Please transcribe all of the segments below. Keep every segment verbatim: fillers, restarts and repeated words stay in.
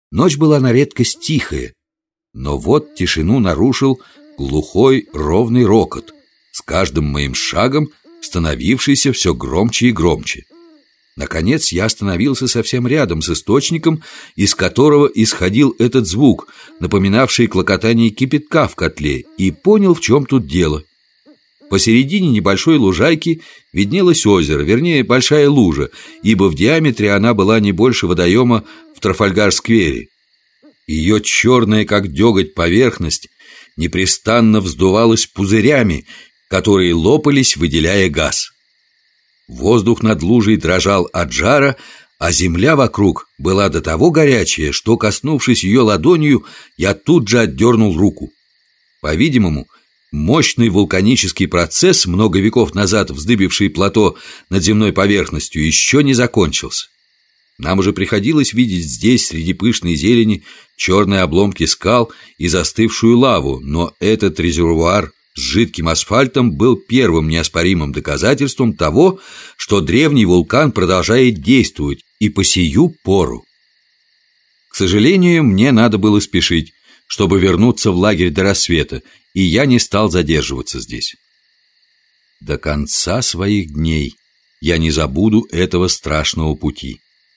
Ночь была на редкость тихая, но вот тишину нарушил глухой ровный рокот, с каждым моим шагом становившийся все громче и громче. Наконец я остановился совсем рядом с источником, из которого исходил этот звук, напоминавший клокотание кипятка в котле, и понял, в чем тут дело. Посередине небольшой лужайки виднелось озеро, вернее, большая лужа, ибо в диаметре она была не больше водоема в Трафальгар-сквере. Ее черная, как деготь, поверхность непрестанно вздувалась пузырями, которые лопались, выделяя газ. Воздух над лужей дрожал от жара, а земля вокруг была до того горячая, что, коснувшись ее ладонью, я тут же отдернул руку. По-видимому, мощный вулканический процесс, много веков назад вздыбивший плато над земной поверхностью, еще не закончился. Нам уже приходилось видеть здесь, среди пышной зелени, черные обломки скал и застывшую лаву, но этот резервуар с жидким асфальтом был первым неоспоримым доказательством того, что древний вулкан продолжает действовать и по сию пору. К сожалению, мне надо было спешить, чтобы вернуться в лагерь до рассвета, и я не стал задерживаться здесь. До конца своих дней я не забуду этого страшного пути.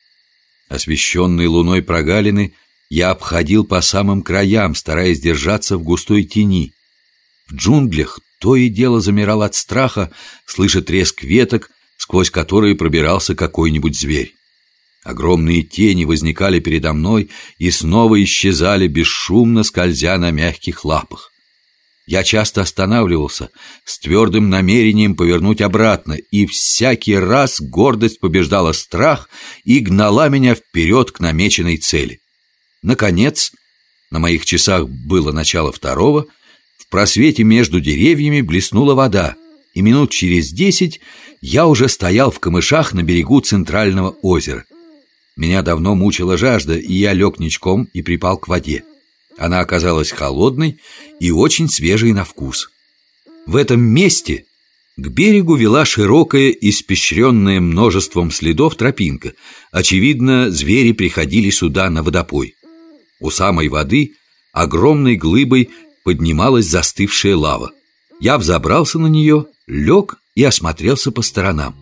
Освещенные луной прогалины я обходил по самым краям, стараясь держаться в густой тени. В джунглях то и дело замирал от страха, слыша треск веток, сквозь которые пробирался какой-нибудь зверь. Огромные тени возникали передо мной и снова исчезали, бесшумно скользя на мягких лапах. Я часто останавливался с твердым намерением повернуть обратно, и всякий раз гордость побеждала страх и гнала меня вперед к намеченной цели. Наконец, на моих часах было начало второго, в просвете между деревьями блеснула вода, и минут через десять я уже стоял в камышах на берегу центрального озера. Меня давно мучила жажда, и я лег ничком и припал к воде. Она оказалась холодной и очень свежей на вкус. В этом месте к берегу вела широкая, испещренная множеством следов тропинка. Очевидно, звери приходили сюда на водопой. У самой воды огромной глыбой поднималась застывшая лава. Я взобрался на нее, лег и осмотрелся по сторонам.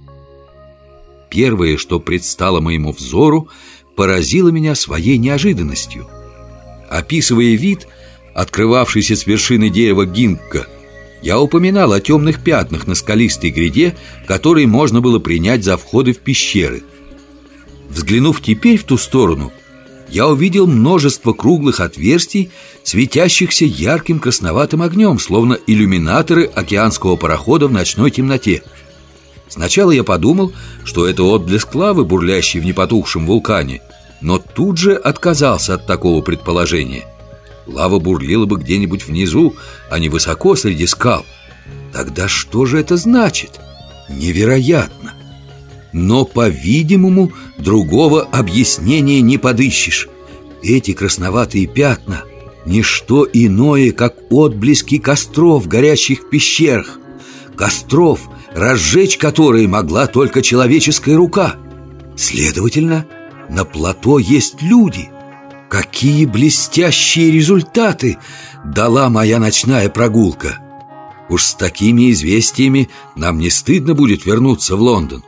Первое, что предстало моему взору, поразило меня своей неожиданностью. Описывая вид, открывавшийся с вершины дерева гинкга, я упоминал о темных пятнах на скалистой гряде, которые можно было принять за входы в пещеры. Взглянув теперь в ту сторону, я увидел множество круглых отверстий, светящихся ярким красноватым огнем, словно иллюминаторы океанского парохода в ночной темноте. Сначала я подумал, что это отблеск лавы, бурлящей в непотухшем вулкане, но тут же отказался от такого предположения. Лава бурлила бы где-нибудь внизу, а не высоко среди скал. Тогда что же это значит? Невероятно! Но, по-видимому, другого объяснения не подыщешь. Эти красноватые пятна — ничто иное, как отблески костров, горящих в пещерах. Костров, разжечь которые могла только человеческая рука. Следовательно, на плато есть люди. Какие блестящие результаты дала моя ночная прогулка! Уж с такими известиями нам не стыдно будет вернуться в Лондон.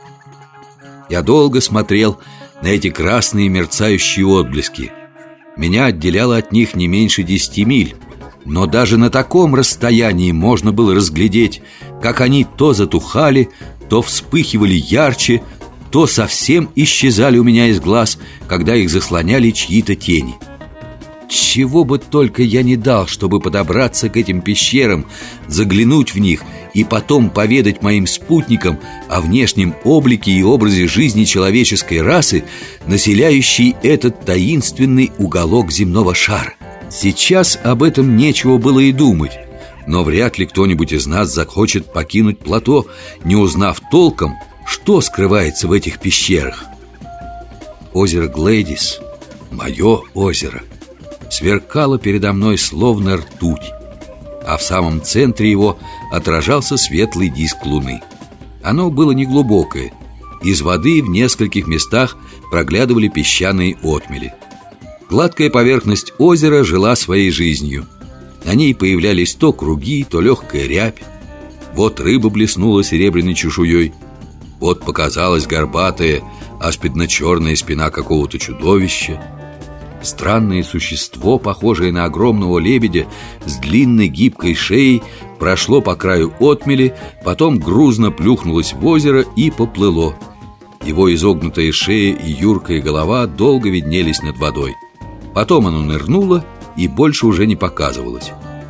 Я долго смотрел на эти красные мерцающие отблески. Меня отделяло от них не меньше десяти миль, но даже на таком расстоянии можно было разглядеть, как они то затухали, то вспыхивали ярче, то совсем исчезали у меня из глаз, когда их заслоняли чьи-то тени. Чего бы только я не дал, чтобы подобраться к этим пещерам, заглянуть в них и потом поведать моим спутникам о внешнем облике и образе жизни человеческой расы, населяющей этот таинственный уголок земного шара. Сейчас об этом нечего было и думать, но вряд ли кто-нибудь из нас захочет покинуть плато, не узнав толком, что скрывается в этих пещерах. Озеро Глэдис, мое озеро, сверкало передо мной словно ртуть, а в самом центре его отражался светлый диск луны. Оно было неглубокое. Из воды в нескольких местах проглядывали песчаные отмели. Гладкая поверхность озера жила своей жизнью. На ней появлялись то круги, то легкая рябь. Вот рыба блеснула серебряной чешуей. Вот показалась горбатая, аспидно-черная спина какого-то чудовища. Странное существо, похожее на огромного лебедя с длинной гибкой шеей, прошло по краю отмели, потом грузно плюхнулось в озеро и поплыло. Его изогнутая шея и юркая голова долго виднелись над водой. Потом оно нырнуло и больше уже не показывалось.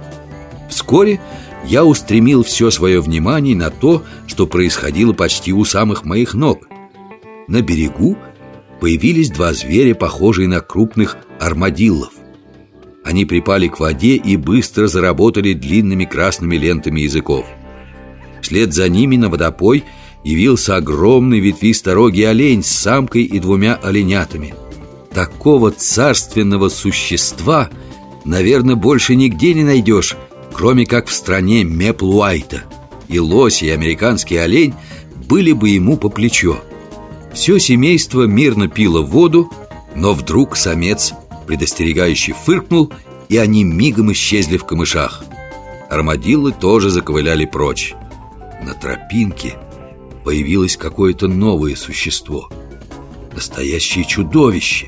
Вскоре я устремил все свое внимание на то, что происходило почти у самых моих ног. На берегу появились два зверя, похожие на крупных армадиллов. Они припали к воде и быстро заработали длинными красными лентами языков. Вслед за ними на водопой явился огромный ветвисторогий олень с самкой и двумя оленятами. Такого царственного существа, наверное, больше нигде не найдешь, кроме как в стране Мэпл-Уайта. И лось, и американский олень были бы ему по плечо. Все семейство мирно пило воду, но вдруг самец предостерегающе фыркнул, и они мигом исчезли в камышах. Армадиллы тоже заковыляли прочь. На тропинке появилось какое-то новое существо. Настоящее чудовище.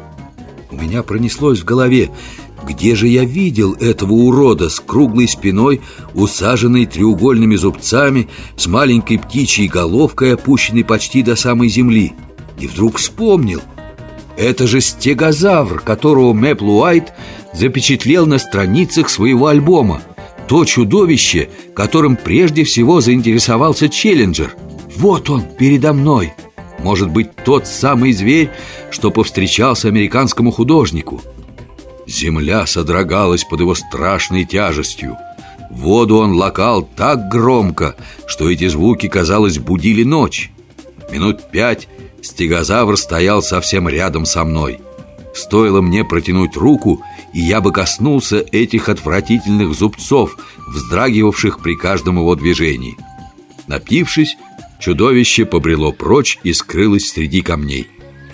У меня пронеслось в голове: где же я видел этого урода с круглой спиной, усаженной треугольными зубцами, с маленькой птичьей головкой, опущенной почти до самой земли? И вдруг вспомнил: это же стегозавр, которого Мэпл-Уайт запечатлел на страницах своего альбома. То чудовище, которым прежде всего заинтересовался Челленджер. Вот он передо мной. Может быть, тот самый зверь, что повстречался американскому художнику. Земля содрогалась под его страшной тяжестью. Воду он лакал так громко, что эти звуки, казалось, будили ночь. Минут пять стегозавр стоял совсем рядом со мной. Стоило мне протянуть руку, и я бы коснулся этих отвратительных зубцов, вздрагивавших при каждом его движении. Напившись, чудовище побрело прочь и скрылось среди камней.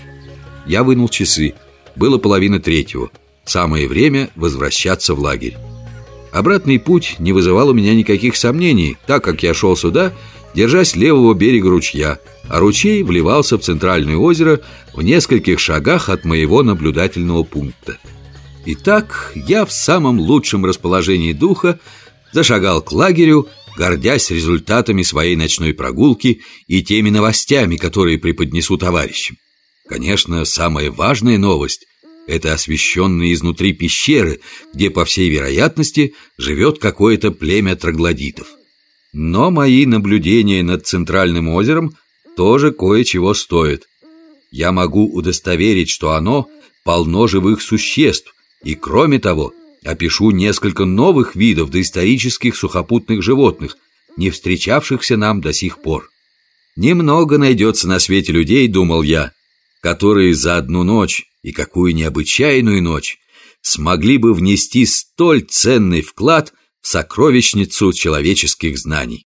Я вынул часы. Было половина третьего. Самое время возвращаться в лагерь. Обратный путь не вызывал у меня никаких сомнений, так как я шел сюда, держась левого берега ручья, а ручей вливался в центральное озеро в нескольких шагах от моего наблюдательного пункта. Итак, я в самом лучшем расположении духа зашагал к лагерю, гордясь результатами своей ночной прогулки и теми новостями, которые преподнесу товарищам. Конечно, самая важная новость — это освещенные изнутри пещеры, где, по всей вероятности, живет какое-то племя троглодитов. Но мои наблюдения над центральным озером тоже кое-чего стоят. Я могу удостоверить, что оно полно живых существ, и, кроме того, опишу несколько новых видов доисторических сухопутных животных, не встречавшихся нам до сих пор. Немного найдется на свете людей, думал я, которые за одну ночь, и какую необычайную ночь, смогли бы внести столь ценный вклад в сокровищницу человеческих знаний.